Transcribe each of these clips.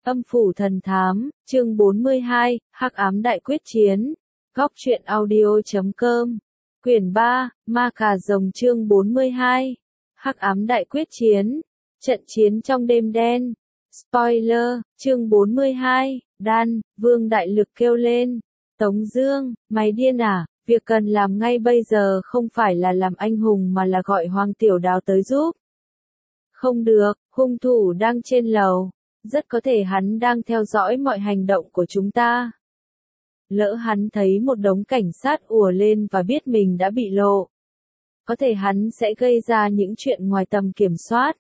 Âm phủ thần thám, chương 42, Hắc ám đại quyết chiến. Góc truyện audio.com. Quyển 3, Ma Cà Rồng chương 42. Hắc ám đại quyết chiến. Trận chiến trong đêm đen. Spoiler, chương 42, Đan, Vương Đại Lực kêu lên. Tống Dương, mày điên à, việc cần làm ngay bây giờ không phải là làm anh hùng mà là gọi Hoàng Tiểu Đào tới giúp. Không được, hung thủ đang trên lầu. Rất có thể hắn đang theo dõi mọi hành động của chúng ta. Lỡ hắn thấy một đống cảnh sát ùa lên và biết mình đã bị lộ. Có thể hắn sẽ gây ra những chuyện ngoài tầm kiểm soát.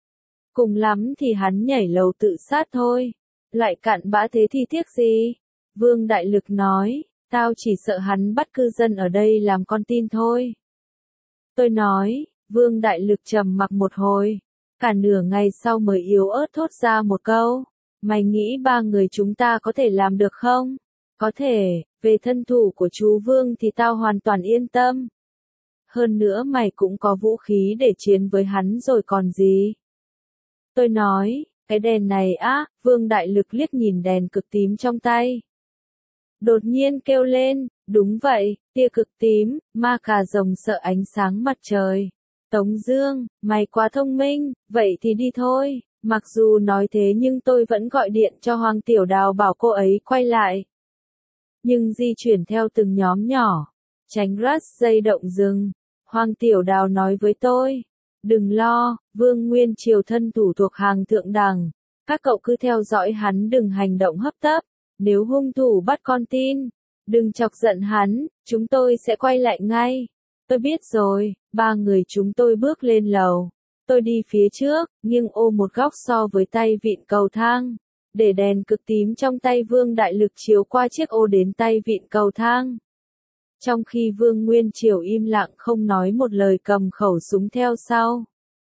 Cùng lắm thì hắn nhảy lầu tự sát thôi. Lại cặn bã thế thì tiếc gì? Vương Đại Lực nói, tao chỉ sợ hắn bắt cư dân ở đây làm con tin thôi. Tôi nói, Vương Đại Lực trầm mặc một hồi. Cả nửa ngày sau mới yếu ớt thốt ra một câu. Mày nghĩ ba người chúng ta có thể làm được không? Có thể, về thân thủ của chú Vương thì tao hoàn toàn yên tâm. Hơn nữa mày cũng có vũ khí để chiến với hắn rồi còn gì. Tôi nói, cái đèn này á, Vương Đại Lực liếc nhìn đèn cực tím trong tay. Đột nhiên kêu lên, đúng vậy, tia cực tím, Ma Cà Rồng sợ ánh sáng mặt trời. Tống Dương, mày quá thông minh, vậy thì đi thôi. Mặc dù nói thế nhưng tôi vẫn gọi điện cho Hoàng Tiểu Đào bảo cô ấy quay lại. Nhưng di chuyển theo từng nhóm nhỏ, tránh rắt dây động rừng. Hoàng Tiểu Đào nói với tôi, đừng lo, Vương Nguyên Triều thân thủ thuộc hàng thượng đẳng. Các cậu cứ theo dõi hắn, đừng hành động hấp tấp. Nếu hung thủ bắt con tin, đừng chọc giận hắn, chúng tôi sẽ quay lại ngay. Tôi biết rồi, ba người chúng tôi bước lên lầu. Tôi đi phía trước, nghiêng ô một góc so với tay vịn cầu thang. Để đèn cực tím trong tay Vương Đại Lực chiếu qua chiếc ô đến tay vịn cầu thang. Trong khi Vương Nguyên Triều im lặng không nói một lời cầm khẩu súng theo sau.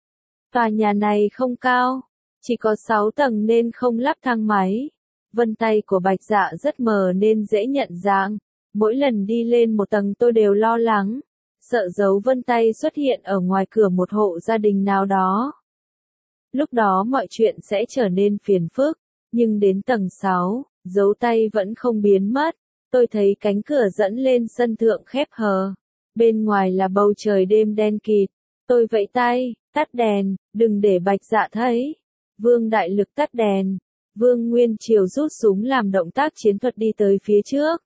Tòa nhà này không cao, chỉ có 6 tầng nên không lắp thang máy. Vân tay của Bạch Dạ rất mờ nên dễ nhận dạng. Mỗi lần đi lên một tầng tôi đều lo lắng. Sợ dấu vân tay xuất hiện ở ngoài cửa một hộ gia đình nào đó. Lúc đó mọi chuyện sẽ trở nên phiền phức, nhưng đến tầng 6, dấu tay vẫn không biến mất. Tôi thấy cánh cửa dẫn lên sân thượng khép hờ. Bên ngoài là bầu trời đêm đen kịt. Tôi vẫy tay, tắt đèn, đừng để Bạch Dạ thấy. Vương Đại Lực tắt đèn. Vương Nguyên Triều rút súng làm động tác chiến thuật đi tới phía trước.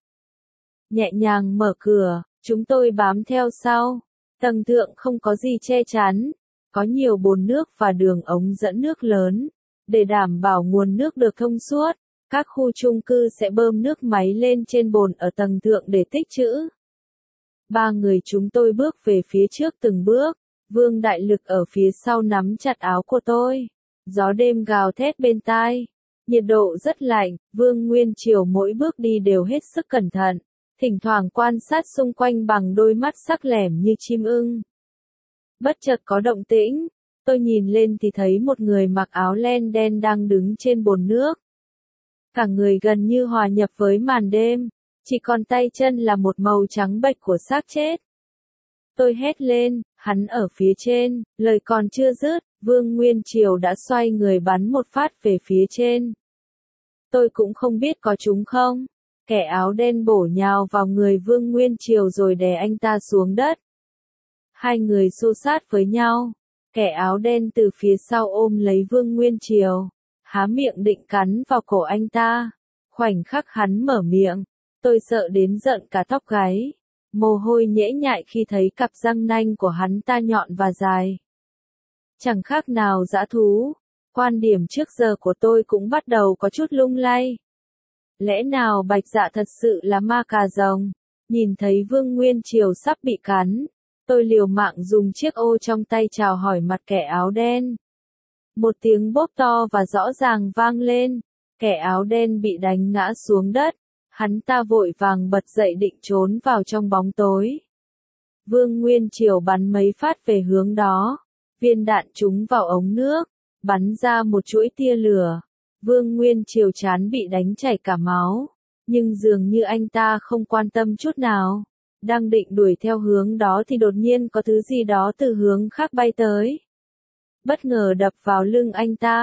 Nhẹ nhàng mở cửa. Chúng tôi bám theo sau. Tầng thượng không có gì che chắn. Có nhiều bồn nước và đường ống dẫn nước lớn. Để đảm bảo nguồn nước được thông suốt, các khu chung cư sẽ bơm nước máy lên trên bồn ở tầng thượng để tích trữ. Ba người chúng tôi bước về phía trước từng bước. Vương Đại Lực ở phía sau nắm chặt áo của tôi. Gió đêm gào thét bên tai. Nhiệt độ rất lạnh. Vương Nguyên Triều mỗi bước đi đều hết sức cẩn thận. Thỉnh thoảng quan sát xung quanh bằng đôi mắt sắc lẻm như chim ưng. Bất chợt có động tĩnh, tôi nhìn lên thì thấy một người mặc áo len đen đang đứng trên bồn nước. Cả người gần như hòa nhập với màn đêm, chỉ còn tay chân là một màu trắng bệch của xác chết. Tôi hét lên, hắn ở phía trên, lời còn chưa dứt, Vương Nguyên Triều đã xoay người bắn một phát về phía trên. Tôi cũng không biết có trúng không. Kẻ áo đen bổ nhào vào người Vương Nguyên Triều rồi đè anh ta xuống đất. Hai người xô sát với nhau. Kẻ áo đen từ phía sau ôm lấy Vương Nguyên Triều, há miệng định cắn vào cổ anh ta. Khoảnh khắc hắn mở miệng, tôi sợ đến giận cả tóc gáy. Mồ hôi nhễ nhại khi thấy cặp răng nanh của hắn ta nhọn và dài. Chẳng khác nào dã thú. Quan điểm trước giờ của tôi cũng bắt đầu có chút lung lay. Lẽ nào Bạch Dạ thật sự là Ma Cà Rồng? Nhìn thấy Vương Nguyên Triều sắp bị cắn, tôi liều mạng dùng chiếc ô trong tay chào hỏi mặt kẻ áo đen. Một tiếng bốp to và rõ ràng vang lên, kẻ áo đen bị đánh ngã xuống đất, hắn ta vội vàng bật dậy định trốn vào trong bóng tối. Vương Nguyên Triều bắn mấy phát về hướng đó, viên đạn trúng vào ống nước, bắn ra một chuỗi tia lửa. Vương Nguyên Triều trán bị đánh chảy cả máu, nhưng dường như anh ta không quan tâm chút nào. Đang định đuổi theo hướng đó thì đột nhiên có thứ gì đó từ hướng khác bay tới. Bất ngờ đập vào lưng anh ta.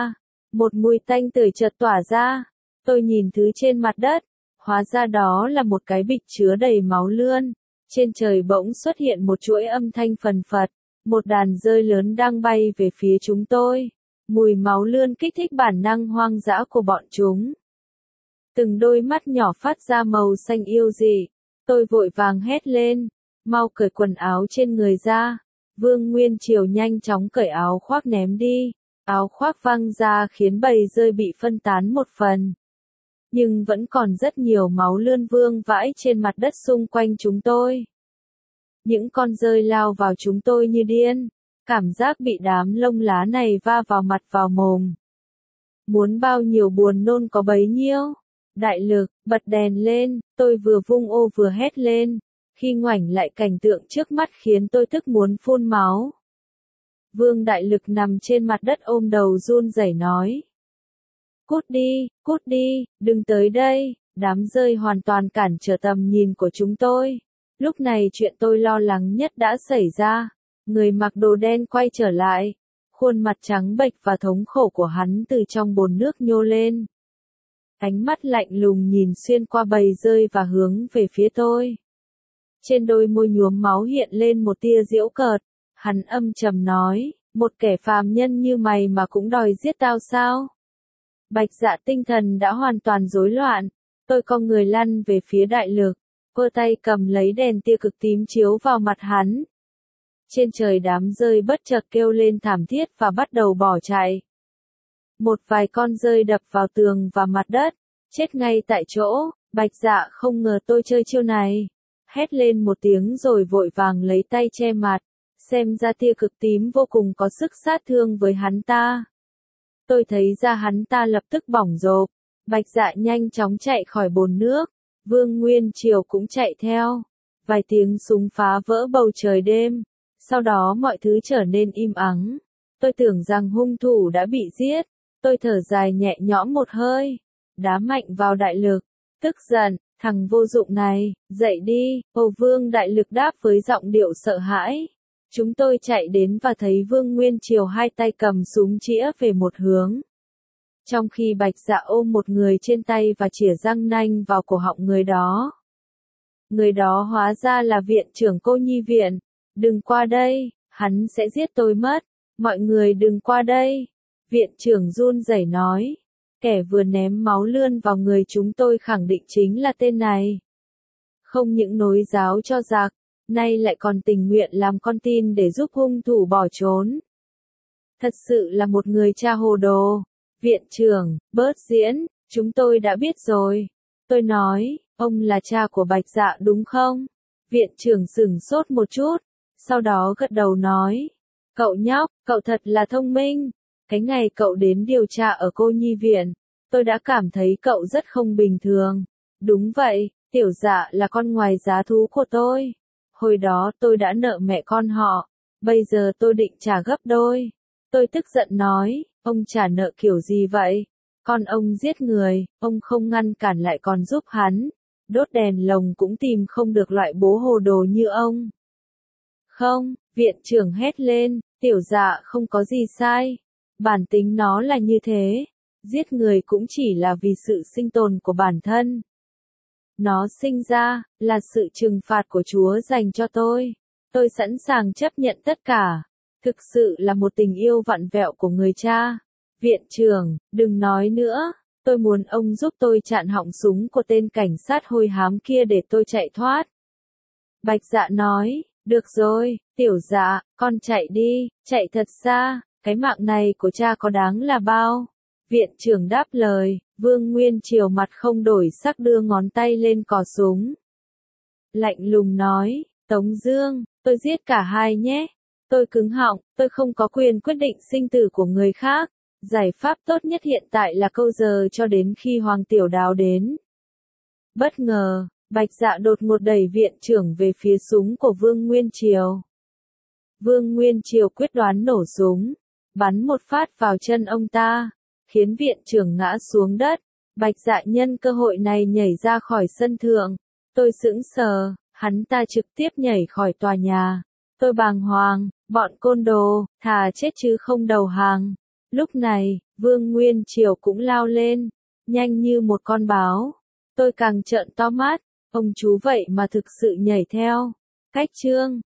Một mùi tanh tưởi chợt tỏa ra. Tôi nhìn thứ trên mặt đất. Hóa ra đó là một cái bịch chứa đầy máu lươn. Trên trời bỗng xuất hiện một chuỗi âm thanh phần phật. Một đàn dơi lớn đang bay về phía chúng tôi. Mùi máu lươn kích thích bản năng hoang dã của bọn chúng. Từng đôi mắt nhỏ phát ra màu xanh yêu dị. Tôi vội vàng hét lên. Mau cởi quần áo trên người ra. Vương Nguyên Triều nhanh chóng cởi áo khoác ném đi. Áo khoác văng ra khiến bầy dơi bị phân tán một phần. Nhưng vẫn còn rất nhiều máu lươn vương vãi trên mặt đất xung quanh chúng tôi. Những con dơi lao vào chúng tôi như điên. Cảm giác bị đám lông lá này va vào mặt vào mồm. Muốn bao nhiêu buồn nôn có bấy nhiêu. Đại lực, bật đèn lên, tôi vừa vung ô vừa hét lên. Khi ngoảnh lại cảnh tượng trước mắt khiến tôi tức muốn phun máu. Vương Đại Lực nằm trên mặt đất ôm đầu run rẩy nói. Cút đi, đừng tới đây, đám dơi hoàn toàn cản trở tầm nhìn của chúng tôi. Lúc này chuyện tôi lo lắng nhất đã xảy ra. Người mặc đồ đen quay trở lại. Khuôn mặt trắng bệch và thống khổ của hắn từ trong bồn nước nhô lên. Ánh mắt lạnh lùng nhìn xuyên qua bầy dơi và hướng về phía tôi. Trên đôi môi nhuốm máu hiện lên một tia giễu cợt. Hắn âm trầm nói, một kẻ phàm nhân như mày mà cũng đòi giết tao sao? Bạch Dạ tinh thần đã hoàn toàn rối loạn. Tôi cong người lăn về phía Đại Lực, vơ tay cầm lấy đèn tia cực tím chiếu vào mặt hắn. Trên trời đám dơi bất chợt kêu lên thảm thiết và bắt đầu bỏ chạy. Một vài con dơi đập vào tường và mặt đất, chết ngay tại chỗ. Bạch Dạ không ngờ tôi chơi chiêu này. Hét lên một tiếng rồi vội vàng lấy tay che mặt. Xem ra tia cực tím vô cùng có sức sát thương với hắn ta. Tôi thấy da hắn ta lập tức bỏng rộp. Bạch Dạ nhanh chóng chạy khỏi bồn nước. Vương Nguyên Triều cũng chạy theo. Vài tiếng súng phá vỡ bầu trời đêm. Sau đó mọi thứ trở nên im ắng. Tôi tưởng rằng hung thủ đã bị giết. Tôi thở dài nhẹ nhõm một hơi. Đá mạnh vào Đại Lực. Tức giận, thằng vô dụng này, dậy đi. Hồ Vương Đại Lực đáp với giọng điệu sợ hãi. Chúng tôi chạy đến và thấy Vương Nguyên Triều hai tay cầm súng chĩa về một hướng. Trong khi Bạch Dạ ôm một người trên tay và chĩa răng nanh vào cổ họng người đó. Người đó hóa ra là viện trưởng cô nhi viện. Đừng qua đây, hắn sẽ giết tôi mất. Mọi người đừng qua đây. Viện trưởng run rẩy nói. Kẻ vừa ném máu lươn vào người chúng tôi khẳng định chính là tên này. Không những nối giáo cho giặc, nay lại còn tình nguyện làm con tin để giúp hung thủ bỏ trốn. Thật sự là một người cha hồ đồ. Viện trưởng, bớt diễn, chúng tôi đã biết rồi. Tôi nói, ông là cha của Bạch Dạ đúng không? Viện trưởng sửng sốt một chút, sau đó gật đầu nói. Cậu nhóc, cậu thật là thông minh. Cái ngày cậu đến điều tra ở cô nhi viện, tôi đã cảm thấy cậu rất không bình thường. Đúng vậy, Tiểu Dạ là con ngoài giá thú của tôi. Hồi đó tôi đã nợ mẹ con họ, bây giờ tôi định trả gấp đôi. Tôi tức giận nói, ông trả nợ kiểu gì vậy? Con ông giết người, ông không ngăn cản lại còn giúp hắn. Đốt đèn lồng cũng tìm không được loại bố hồ đồ như ông. Không, viện trưởng hét lên, Tiểu Dạ không có gì sai. Bản tính nó là như thế. Giết người cũng chỉ là vì sự sinh tồn của bản thân. Nó sinh ra, là sự trừng phạt của Chúa dành cho tôi. Tôi sẵn sàng chấp nhận tất cả. Thực sự là một tình yêu vặn vẹo của người cha. Viện trưởng, đừng nói nữa. Tôi muốn ông giúp tôi chặn họng súng của tên cảnh sát hôi hám kia để tôi chạy thoát. Bạch Dạ nói, được rồi, Tiểu Dạ, con chạy đi, chạy thật xa. Cái mạng này của cha có đáng là bao? Viện trưởng đáp lời. Vương Nguyên Triều mặt không đổi sắc đưa ngón tay lên cò súng. Lạnh lùng nói, Tống Dương, tôi giết cả hai nhé. Tôi cứng họng, tôi không có quyền quyết định sinh tử của người khác. Giải pháp tốt nhất hiện tại là câu giờ cho đến khi Hoàng Tiểu Đào đến. Bất ngờ, Bạch Dạ đột ngột đẩy viện trưởng về phía súng của Vương Nguyên Triều. Vương Nguyên Triều quyết đoán nổ súng, bắn một phát vào chân ông ta, khiến viện trưởng ngã xuống đất. Bạch Dạ nhân cơ hội này nhảy ra khỏi sân thượng. Tôi sững sờ, hắn ta trực tiếp nhảy khỏi tòa nhà. Tôi bàng hoàng, bọn côn đồ, thà chết chứ không đầu hàng. Lúc này, Vương Nguyên Triều cũng lao lên, nhanh như một con báo. Tôi càng trợn to mắt, ông chú vậy mà thực sự nhảy theo. Cách chương